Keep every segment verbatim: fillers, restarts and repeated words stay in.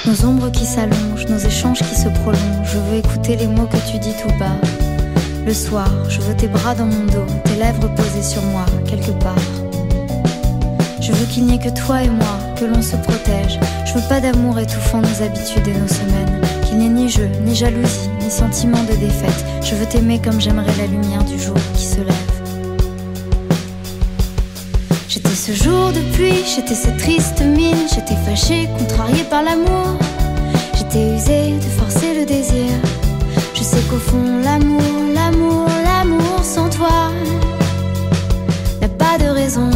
Nos ombres qui s'allongent, nos échanges qui se prolongent. Je veux écouter les mots que tu dis tout bas. Le soir, je veux tes bras dans mon dos, tes lèvres posées sur moi, quelque part. Je veux qu'il n'y ait que toi et moi, que l'on se protège. Je veux pas d'amour étouffant nos habitudes et nos semaines. Qu'il n'y ait ni jeu, ni jalousie, ni sentiment de défaite. Je veux t'aimer comme j'aimerais la lumière du jour qui se lève. J'étais ce jour de pluie, j'étais cette triste mine. J'étais fâchée, contrariée par l'amour. J'étais usée de forcer le désir. Je sais qu'au fond l'amour, l'amour, l'amour sans toi n'a pas de raison.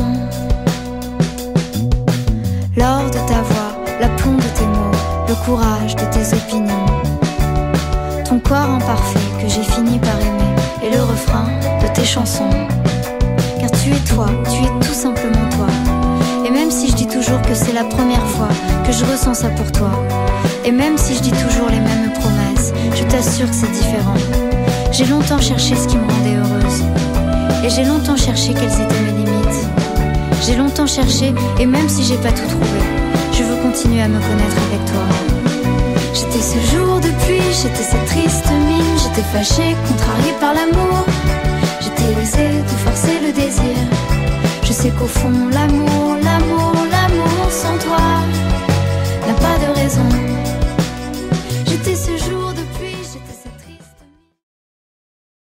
L'or de ta voix, l'aplomb de tes mots, le courage de tes opinions, ton corps imparfait que j'ai fini par aimer, et le refrain de tes chansons. Car tu es toi, tu es tout simplement toi. Et même si je dis toujours que c'est la première fois que je ressens ça pour toi, et même si je dis toujours les mêmes promesses, je t'assure que c'est différent. J'ai longtemps cherché ce qui me rendait heureuse, et j'ai longtemps cherché quelles étaient mes limites. J'ai longtemps cherché, et même si j'ai pas tout trouvé, je veux continuer à me connaître avec toi. J'étais ce jour de pluie, j'étais cette triste mine. J'étais fâchée, contrariée par l'amour. J'étais usée de forcer le désir. Je sais qu'au fond l'amour, l'amour, l'amour sans toi n'a pas de raison.